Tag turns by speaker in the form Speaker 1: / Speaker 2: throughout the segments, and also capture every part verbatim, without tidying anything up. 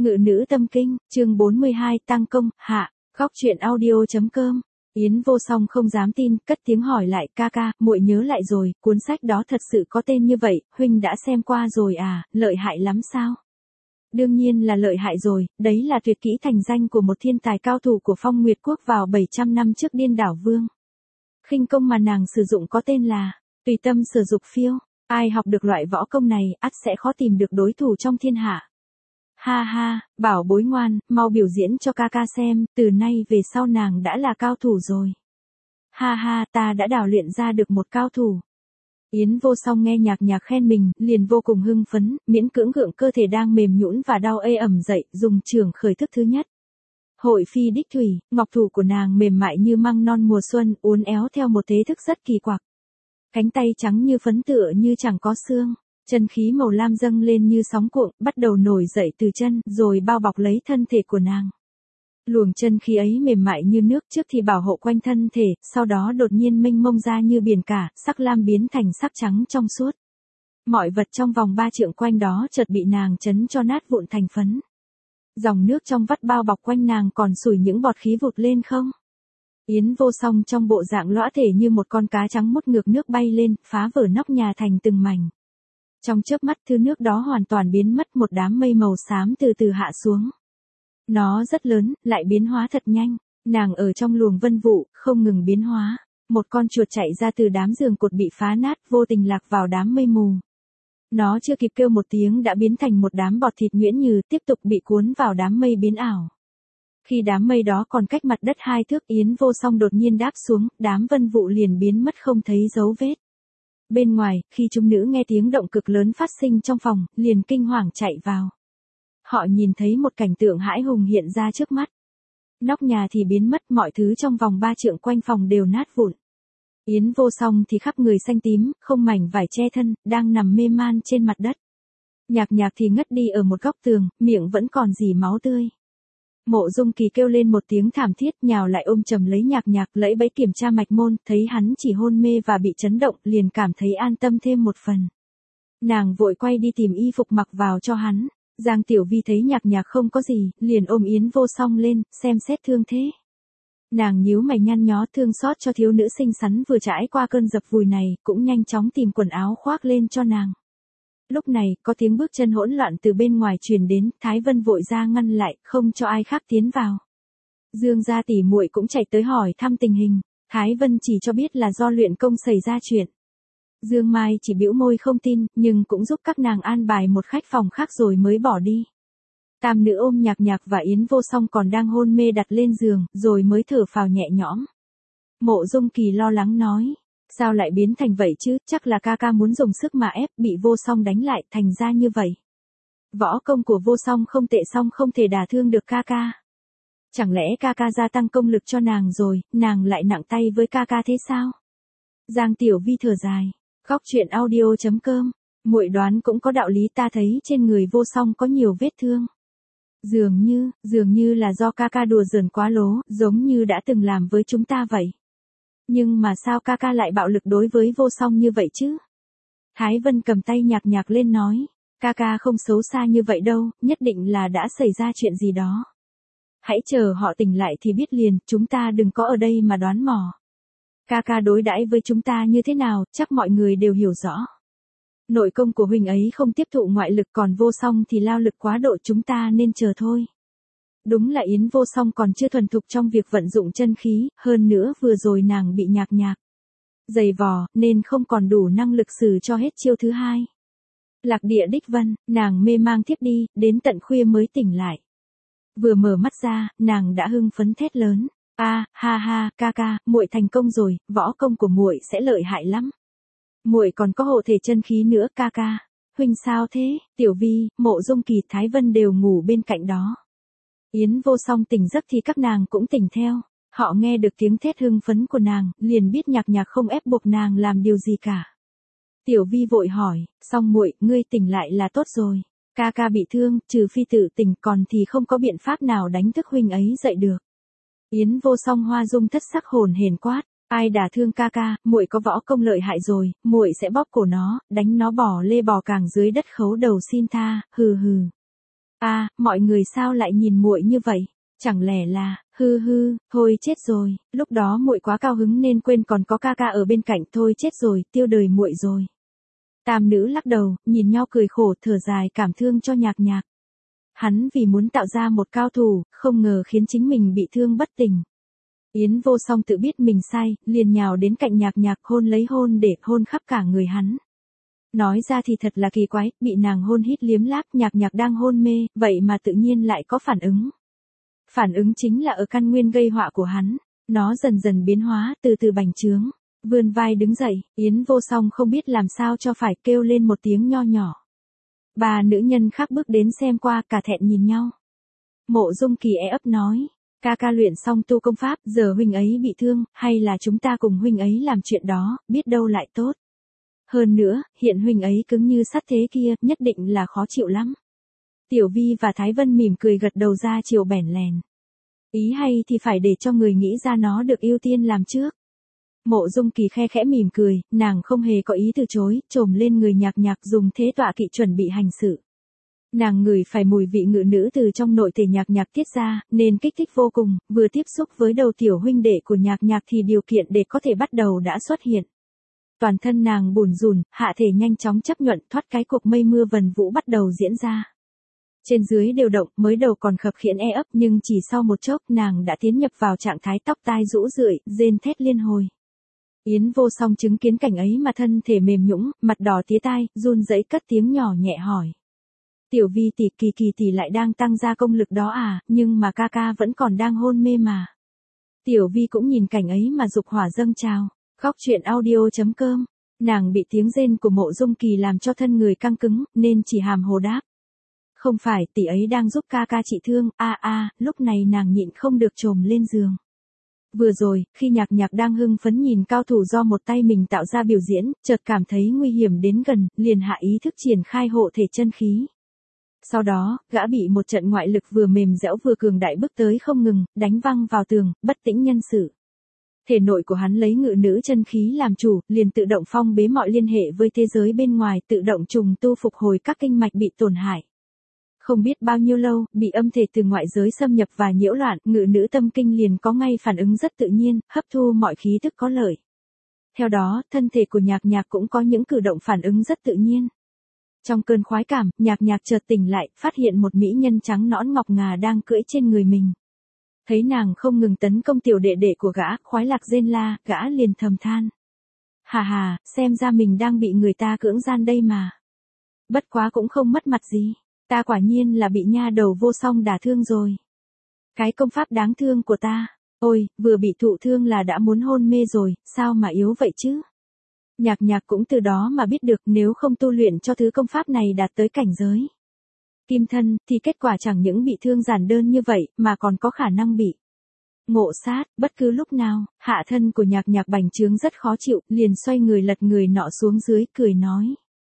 Speaker 1: Ngự nữ tâm kinh, chương bốn mươi hai tăng công, hạ, góc truyện audio.com. Yến Vô Song không dám tin, cất tiếng hỏi lại, ca ca, muội nhớ lại rồi, cuốn sách đó thật sự có tên như vậy, huynh đã xem qua rồi à, lợi hại lắm sao? Đương nhiên là lợi hại rồi, đấy là tuyệt kỹ thành danh của một thiên tài cao thủ của Phong Nguyệt Quốc vào bảy trăm năm trước Điên Đảo Vương. Khinh công mà nàng sử dụng có tên là Tùy Tâm Sở Dục Phiêu, ai học được loại võ công này, ắt sẽ khó tìm được đối thủ trong thiên hạ. Ha ha, bảo bối ngoan, mau biểu diễn cho ca ca xem, từ nay về sau nàng đã là cao thủ rồi. Ha ha, ta đã đào luyện ra được một cao thủ. Yến Vô Song nghe Nhạc Nhạc khen mình, liền vô cùng hưng phấn, miễn cưỡng gượng cơ thể đang mềm nhũn và đau ê ẩm dậy, dùng chưởng khởi thức thứ nhất. Hội phi đích thủy, ngọc thủ của nàng mềm mại như măng non mùa xuân, uốn éo theo một thế thức rất kỳ quặc. Cánh tay trắng như phấn tựa như chẳng có xương. Chân khí màu lam dâng lên như sóng cuộn, bắt đầu nổi dậy từ chân, rồi bao bọc lấy thân thể của nàng. Luồng chân khí ấy mềm mại như nước, trước thì bảo hộ quanh thân thể, sau đó đột nhiên mênh mông ra như biển cả, sắc lam biến thành sắc trắng trong suốt. Mọi vật trong vòng ba trượng quanh đó chợt bị nàng chấn cho nát vụn thành phấn. Dòng nước trong vắt bao bọc quanh nàng còn sủi những bọt khí vụt lên không. Yến Vô Song trong bộ dạng lõa thể như một con cá trắng mút ngược nước bay lên, phá vỡ nóc nhà thành từng mảnh. Trong chớp mắt thứ nước đó hoàn toàn biến mất, một đám mây màu xám từ từ hạ xuống. Nó rất lớn, lại biến hóa thật nhanh, nàng ở trong luồng vân vụ, không ngừng biến hóa. Một con chuột chạy ra từ đám giường cột bị phá nát, vô tình lạc vào đám mây mù. Nó chưa kịp kêu một tiếng đã biến thành một đám bọt thịt nhuyễn nhừ, tiếp tục bị cuốn vào đám mây biến ảo. Khi đám mây đó còn cách mặt đất hai thước, Yến Vô Song đột nhiên đáp xuống, đám vân vụ liền biến mất không thấy dấu vết. Bên ngoài, khi chúng nữ nghe tiếng động cực lớn phát sinh trong phòng, liền kinh hoàng chạy vào. Họ nhìn thấy một cảnh tượng hãi hùng hiện ra trước mắt. Nóc nhà thì biến mất, mọi thứ trong vòng ba trượng quanh phòng đều nát vụn. Yến Vô Song thì khắp người xanh tím, không mảnh vải che thân, đang nằm mê man trên mặt đất. Nhạc Nhạc thì ngất đi ở một góc tường, miệng vẫn còn rỉ máu tươi. Mộ Dung Kỳ kêu lên một tiếng thảm thiết, nhào lại ôm chầm lấy Nhạc Nhạc, lẫy bẫy kiểm tra mạch môn, thấy hắn chỉ hôn mê và bị chấn động, liền cảm thấy an tâm thêm một phần. Nàng vội quay đi tìm y phục mặc vào cho hắn. Giang Tiểu Vi thấy Nhạc Nhạc không có gì, liền ôm Yến Vô Song lên, xem xét thương thế. Nàng nhíu mày nhăn nhó, thương xót cho thiếu nữ xinh xắn vừa trải qua cơn dập vùi này, cũng nhanh chóng tìm quần áo khoác lên cho nàng. Lúc này, có tiếng bước chân hỗn loạn từ bên ngoài truyền đến, Thái Vân vội ra ngăn lại, không cho ai khác tiến vào. Dương gia tỷ muội cũng chạy tới hỏi thăm tình hình, Thái Vân chỉ cho biết là do luyện công xảy ra chuyện. Dương Mai chỉ bĩu môi không tin, nhưng cũng giúp các nàng an bài một khách phòng khác rồi mới bỏ đi. Tam nữ ôm Nhạc Nhạc và Yến Vô Song còn đang hôn mê đặt lên giường, rồi mới thở phào nhẹ nhõm. Mộ Dung Kỳ lo lắng nói, sao lại biến thành vậy chứ, chắc là ca ca muốn dùng sức mà ép, bị Vô Song đánh lại, thành ra như vậy. Võ công của Vô Song không tệ song không thể đả thương được ca ca. Chẳng lẽ ca ca gia tăng công lực cho nàng rồi, nàng lại nặng tay với ca ca thế sao? Giang Tiểu Vi thở dài, góc truyện audio.com, muội đoán cũng có đạo lý, ta thấy trên người Vô Song có nhiều vết thương. Dường như, dường như là do ca ca đùa giỡn quá lố, giống như đã từng làm với chúng ta vậy. Nhưng mà sao ca ca lại bạo lực đối với Vô Song như vậy chứ? Thái Vân cầm tay Nhạc Nhạc lên nói, ca ca không xấu xa như vậy đâu, nhất định là đã xảy ra chuyện gì đó. Hãy chờ họ tỉnh lại thì biết liền, chúng ta đừng có ở đây mà đoán mò. Ca ca đối đãi với chúng ta như thế nào, chắc mọi người đều hiểu rõ. Nội công của huynh ấy không tiếp thụ ngoại lực, còn Vô Song thì lao lực quá độ, chúng ta nên chờ thôi. Đúng là Yến Vô Song còn chưa thuần thục trong việc vận dụng chân khí, hơn nữa vừa rồi nàng bị Nhạc Nhạc giày vò, nên không còn đủ năng lực xử cho hết chiêu thứ hai. Lạc địa đích vân, nàng mê mang thiếp đi, đến tận khuya mới tỉnh lại. Vừa mở mắt ra, nàng đã hưng phấn thét lớn, a, ha ha, ca ca, muội thành công rồi, võ công của muội sẽ lợi hại lắm. Muội còn có hộ thể chân khí nữa, ca ca. Huynh sao thế? Tiểu Vi, Mộ Dung Kỳ, Thái Vân đều ngủ bên cạnh đó. Yến Vô Song tỉnh giấc thì các nàng cũng tỉnh theo. Họ nghe được tiếng thét hưng phấn của nàng, liền biết Nhạc Nhạc không ép buộc nàng làm điều gì cả. Tiểu Vi vội hỏi, Song muội, ngươi tỉnh lại là tốt rồi. Ca ca bị thương, trừ phi tự tỉnh, còn thì không có biện pháp nào đánh thức huynh ấy dậy được. Yến Vô Song hoa dung thất sắc hồn hển quát, ai đả thương ca ca, muội có võ công lợi hại rồi, muội sẽ bóp cổ nó, đánh nó bỏ lê bò càng dưới đất khấu đầu xin tha, hừ hừ. A, mọi người sao lại nhìn muội như vậy? Chẳng lẽ là, hư hư, thôi chết rồi, lúc đó muội quá cao hứng nên quên còn có ca ca ở bên cạnh, thôi chết rồi, tiêu đời muội rồi. Tam nữ lắc đầu, nhìn nhau cười khổ, thở dài cảm thương cho Nhạc Nhạc. Hắn vì muốn tạo ra một cao thủ, không ngờ khiến chính mình bị thương bất tỉnh. Yến Vô Song tự biết mình sai, liền nhào đến cạnh Nhạc Nhạc hôn lấy hôn để hôn khắp cả người hắn. Nói ra thì thật là kỳ quái, bị nàng hôn hít liếm láp, Nhạc Nhạc đang hôn mê, vậy mà tự nhiên lại có phản ứng. Phản ứng chính là ở căn nguyên gây họa của hắn, nó dần dần biến hóa, từ từ bành trướng. Vươn vai đứng dậy, Yến Vô Song không biết làm sao cho phải, kêu lên một tiếng nho nhỏ. Ba nữ nhân khác bước đến xem qua, cả thẹn nhìn nhau. Mộ Dung Kỳ e ấp nói, ca ca luyện xong tu công pháp, giờ huynh ấy bị thương, hay là chúng ta cùng huynh ấy làm chuyện đó, biết đâu lại tốt. Hơn nữa, hiện huynh ấy cứng như sắt thế kia, nhất định là khó chịu lắm. Tiểu Vi và Thái Vân mỉm cười gật đầu ra chiều bẻn lèn. Ý hay thì phải để cho người nghĩ ra nó được ưu tiên làm trước. Mộ Dung Kỳ khe khẽ mỉm cười, nàng không hề có ý từ chối, trồm lên người Nhạc Nhạc dùng thế tọa kỵ chuẩn bị hành sự. Nàng ngửi phải mùi vị ngự nữ từ trong nội thể Nhạc Nhạc tiết ra, nên kích thích vô cùng, vừa tiếp xúc với đầu tiểu huynh đệ của Nhạc Nhạc thì điều kiện để có thể bắt đầu đã xuất hiện. Toàn thân nàng bủn rủn, hạ thể nhanh chóng chấp nhuận, thoát cái cuộc mây mưa vần vũ bắt đầu diễn ra. Trên dưới đều động, mới đầu còn khập khiễng e ấp nhưng chỉ sau một chốc nàng đã tiến nhập vào trạng thái tóc tai rũ rượi, rên thét liên hồi. Yến Vô Song chứng kiến cảnh ấy mà thân thể mềm nhũn, mặt đỏ tía tai, run rẩy cất tiếng nhỏ nhẹ hỏi. Tiểu Vi tỷ, Kỳ Kỳ tỷ lại đang tăng ra công lực đó à, nhưng mà ca ca vẫn còn đang hôn mê mà. Tiểu Vi cũng nhìn cảnh ấy mà dục hỏa dâng trào. Khóc chuyện audio chấm com, nàng bị tiếng rên của Mộ Dung Kỳ làm cho thân người căng cứng, nên chỉ hàm hồ đáp. Không phải, tỷ ấy đang giúp ca ca trị thương, a a, lúc này nàng nhịn không được trồm lên giường. Vừa rồi, khi Nhạc Nhạc đang hưng phấn nhìn cao thủ do một tay mình tạo ra biểu diễn, chợt cảm thấy nguy hiểm đến gần, liền hạ ý thức triển khai hộ thể chân khí. Sau đó, gã bị một trận ngoại lực vừa mềm dẻo vừa cường đại bước tới không ngừng, đánh văng vào tường, bất tĩnh nhân sự. Thể nội của hắn lấy ngự nữ chân khí làm chủ, liền tự động phong bế mọi liên hệ với thế giới bên ngoài, tự động trùng tu phục hồi các kinh mạch bị tổn hại. Không biết bao nhiêu lâu, bị âm thể từ ngoại giới xâm nhập và nhiễu loạn, ngự nữ tâm kinh liền có ngay phản ứng rất tự nhiên, hấp thu mọi khí tức có lợi. Theo đó, thân thể của Nhạc Nhạc cũng có những cử động phản ứng rất tự nhiên. Trong cơn khoái cảm, Nhạc Nhạc chợt tỉnh lại, phát hiện một mỹ nhân trắng nõn ngọc ngà đang cưỡi trên người mình. Thấy nàng không ngừng tấn công tiểu đệ đệ của gã, khoái lạc rên la, gã liền thầm than. Hà hà, xem ra mình đang bị người ta cưỡng gian đây mà. Bất quá cũng không mất mặt gì, ta quả nhiên là bị nha đầu Vô Song đả thương rồi. Cái công pháp đáng thương của ta, ôi, vừa bị thụ thương là đã muốn hôn mê rồi, sao mà yếu vậy chứ? Nhạc Nhạc cũng từ đó mà biết được nếu không tu luyện cho thứ công pháp này đạt tới cảnh giới kim thân, thì kết quả chẳng những bị thương giản đơn như vậy, mà còn có khả năng bị ngộ sát, bất cứ lúc nào. Hạ thân của Nhạc Nhạc bành trướng rất khó chịu, liền xoay người lật người nọ xuống dưới, cười nói.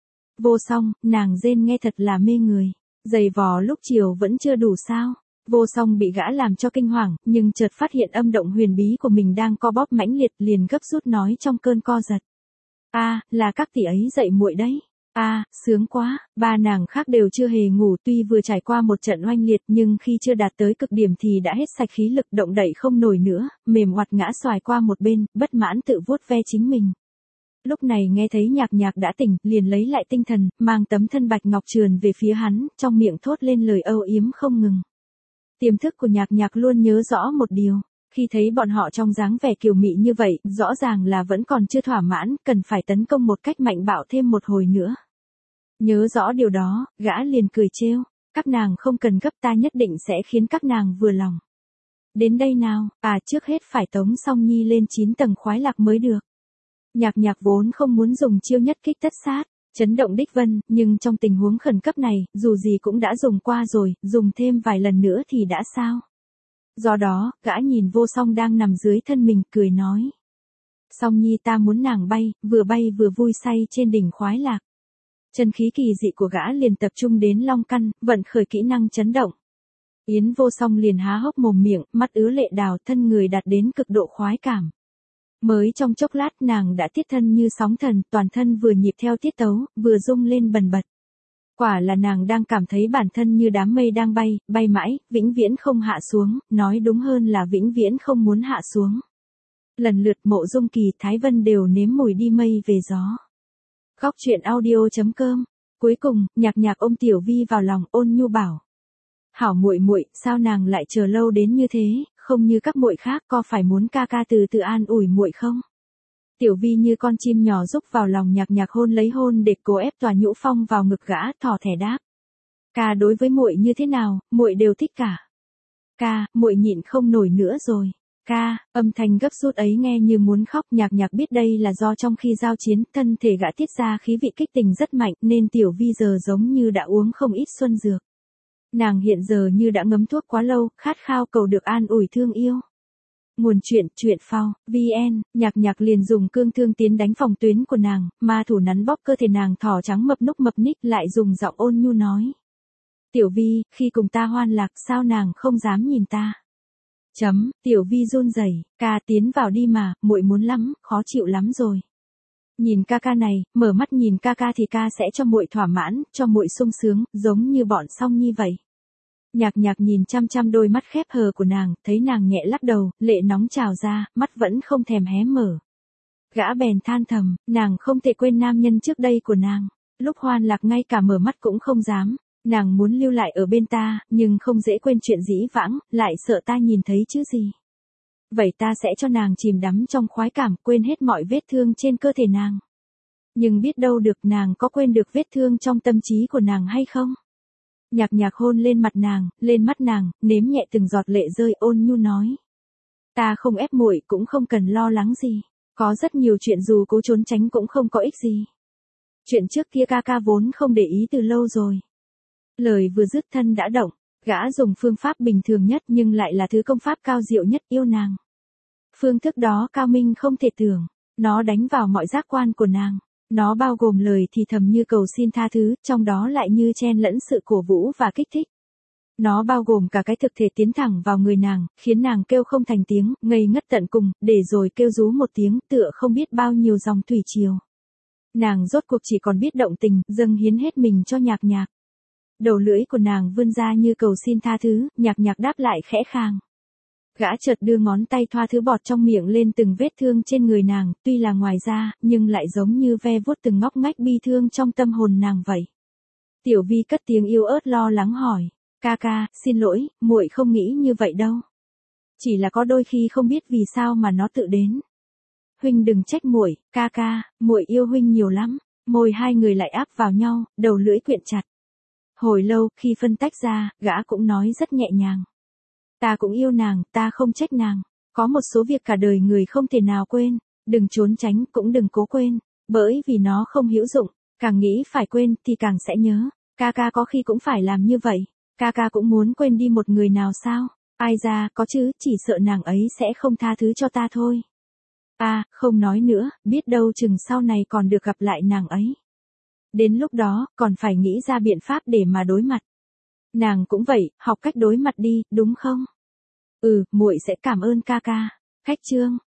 Speaker 1: Vô Song, nàng rên nghe thật là mê người, giày vò lúc chiều vẫn chưa đủ sao? Vô Song bị gã làm cho kinh hoàng, nhưng chợt phát hiện âm động huyền bí của mình đang co bóp mãnh liệt, liền gấp rút nói trong cơn co giật. A, à, là các tỷ ấy dậy muội đấy. A, à, sướng quá, ba nàng khác đều chưa hề ngủ, tuy vừa trải qua một trận oanh liệt nhưng khi chưa đạt tới cực điểm thì đã hết sạch khí lực, động đậy không nổi nữa, mềm oặt ngã xoài qua một bên, bất mãn tự vuốt ve chính mình. Lúc này nghe thấy Nhạc Nhạc đã tỉnh, liền lấy lại tinh thần, mang tấm thân bạch ngọc trườn về phía hắn, trong miệng thốt lên lời âu yếm không ngừng. Tiềm thức của Nhạc Nhạc luôn nhớ rõ một điều. Khi thấy bọn họ trong dáng vẻ kiều mị như vậy, rõ ràng là vẫn còn chưa thỏa mãn, cần phải tấn công một cách mạnh bạo thêm một hồi nữa. Nhớ rõ điều đó, gã liền cười trêu, các nàng không cần gấp, ta nhất định sẽ khiến các nàng vừa lòng. Đến đây nào, à trước hết phải tống Song Nhi lên chín tầng khoái lạc mới được. Nhạc Nhạc vốn không muốn dùng chiêu nhất kích tất sát, chấn động đích vân, nhưng trong tình huống khẩn cấp này, dù gì cũng đã dùng qua rồi, dùng thêm vài lần nữa thì đã sao? Do đó, gã nhìn Vô Song đang nằm dưới thân mình, cười nói. Song Nhi, ta muốn nàng bay, vừa bay vừa vui say trên đỉnh khoái lạc. Chân khí kỳ dị của gã liền tập trung đến long căn, vận khởi kỹ năng chấn động. Yến Vô Song liền há hốc mồm miệng, mắt ứa lệ đào, thân người đạt đến cực độ khoái cảm. Mới trong chốc lát nàng đã tiết thân như sóng thần, toàn thân vừa nhịp theo tiết tấu, vừa rung lên bần bật. Quả là nàng đang cảm thấy bản thân như đám mây đang bay, bay mãi, vĩnh viễn không hạ xuống, nói đúng hơn là vĩnh viễn không muốn hạ xuống. Lần lượt Mộ Dung Kỳ, Thái Vân đều nếm mùi đi mây về gió. Góc truyện audio chấm com. Cuối cùng, Nhạc Nhạc ôm Tiểu Vi vào lòng, ôn nhu bảo: "Hảo muội muội, sao nàng lại chờ lâu đến như thế, không như các muội khác, có phải muốn ca ca từ từ an ủi muội không?" Tiểu Vi như con chim nhỏ rúc vào lòng Nhạc Nhạc, hôn lấy hôn để cố ép tòa nhũ phong vào ngực gã, thỏ thẻ đáp: "Ca đối với muội như thế nào, muội đều thích cả." "Ca, muội nhịn không nổi nữa rồi." "Ca." Âm thanh gấp rút ấy nghe như muốn khóc. Nhạc Nhạc biết đây là do trong khi giao chiến, thân thể gã tiết ra khí vị kích tình rất mạnh, nên Tiểu Vi giờ giống như đã uống không ít xuân dược. Nàng hiện giờ như đã ngấm thuốc quá lâu, khát khao cầu được an ủi thương yêu. Nguồn truyện, truyện phao, vn. Nhạc Nhạc liền dùng cương thương tiến đánh phòng tuyến của nàng, ma thủ nắn bóp cơ thể nàng thỏ trắng mập núc mập ních, lại dùng giọng ôn nhu nói: "Tiểu Vi, khi cùng ta hoan lạc, sao nàng không dám nhìn ta?" Chấm, Tiểu Vi run rẩy: "Ca tiến vào đi mà, muội muốn lắm, khó chịu lắm rồi. Nhìn ca ca này, mở mắt nhìn ca ca thì ca sẽ cho muội thỏa mãn, cho muội sung sướng, giống như bọn Song Nhi vậy." Nhạc Nhạc nhìn chăm chăm đôi mắt khép hờ của nàng, thấy nàng nhẹ lắc đầu, lệ nóng trào ra, mắt vẫn không thèm hé mở. Gã bèn than thầm, nàng không thể quên nam nhân trước đây của nàng. Lúc hoan lạc ngay cả mở mắt cũng không dám. Nàng muốn lưu lại ở bên ta, nhưng không dễ quên chuyện dĩ vãng, lại sợ ta nhìn thấy chứ gì. Vậy ta sẽ cho nàng chìm đắm trong khoái cảm, quên hết mọi vết thương trên cơ thể nàng. Nhưng biết đâu được nàng có quên được vết thương trong tâm trí của nàng hay không? Nhạc Nhạc hôn lên mặt nàng, lên mắt nàng, nếm nhẹ từng giọt lệ rơi, ôn nhu nói: "Ta không ép muội, cũng không cần lo lắng gì. Có rất nhiều chuyện dù cố trốn tránh cũng không có ích gì. Chuyện trước kia ca ca vốn không để ý từ lâu rồi." Lời vừa dứt thân đã động, gã dùng phương pháp bình thường nhất nhưng lại là thứ công pháp cao diệu nhất, yêu nàng. Phương thức đó cao minh không thể tưởng, nó đánh vào mọi giác quan của nàng. Nó bao gồm lời thì thầm như cầu xin tha thứ, trong đó lại như chen lẫn sự cổ vũ và kích thích. Nó bao gồm cả cái thực thể tiến thẳng vào người nàng, khiến nàng kêu không thành tiếng, ngây ngất tận cùng, để rồi kêu rú một tiếng, tựa không biết bao nhiêu dòng thủy triều. Nàng rốt cuộc chỉ còn biết động tình, dâng hiến hết mình cho Nhạc Nhạc. Đầu lưỡi của nàng vươn ra như cầu xin tha thứ, Nhạc Nhạc đáp lại khẽ khàng. Gã chợt đưa ngón tay thoa thứ bọt trong miệng lên từng vết thương trên người nàng, tuy là ngoài da, nhưng lại giống như ve vuốt từng ngóc ngách bi thương trong tâm hồn nàng vậy. Tiểu Vi cất tiếng yếu ớt lo lắng hỏi: "Ca ca, xin lỗi, muội không nghĩ như vậy đâu. Chỉ là có đôi khi không biết vì sao mà nó tự đến. Huynh đừng trách muội, ca ca, muội yêu huynh nhiều lắm." Môi hai người lại áp vào nhau, đầu lưỡi quyện chặt. Hồi lâu, khi phân tách ra, gã cũng nói rất nhẹ nhàng: "Ta cũng yêu nàng, ta không trách nàng. Có một số việc cả đời người không thể nào quên, đừng trốn tránh, cũng đừng cố quên, bởi vì nó không hữu dụng, càng nghĩ phải quên thì càng sẽ nhớ. Ca ca có khi cũng phải làm như vậy, ca ca cũng muốn quên đi một người nào sao? Ai ra, có chứ, chỉ sợ nàng ấy sẽ không tha thứ cho ta thôi." À, không nói nữa, biết đâu chừng sau này còn được gặp lại nàng ấy. Đến lúc đó, còn phải nghĩ ra biện pháp để mà đối mặt. Nàng cũng vậy, học cách đối mặt đi, đúng không? "Ừ, muội sẽ cảm ơn ca ca." Khách chương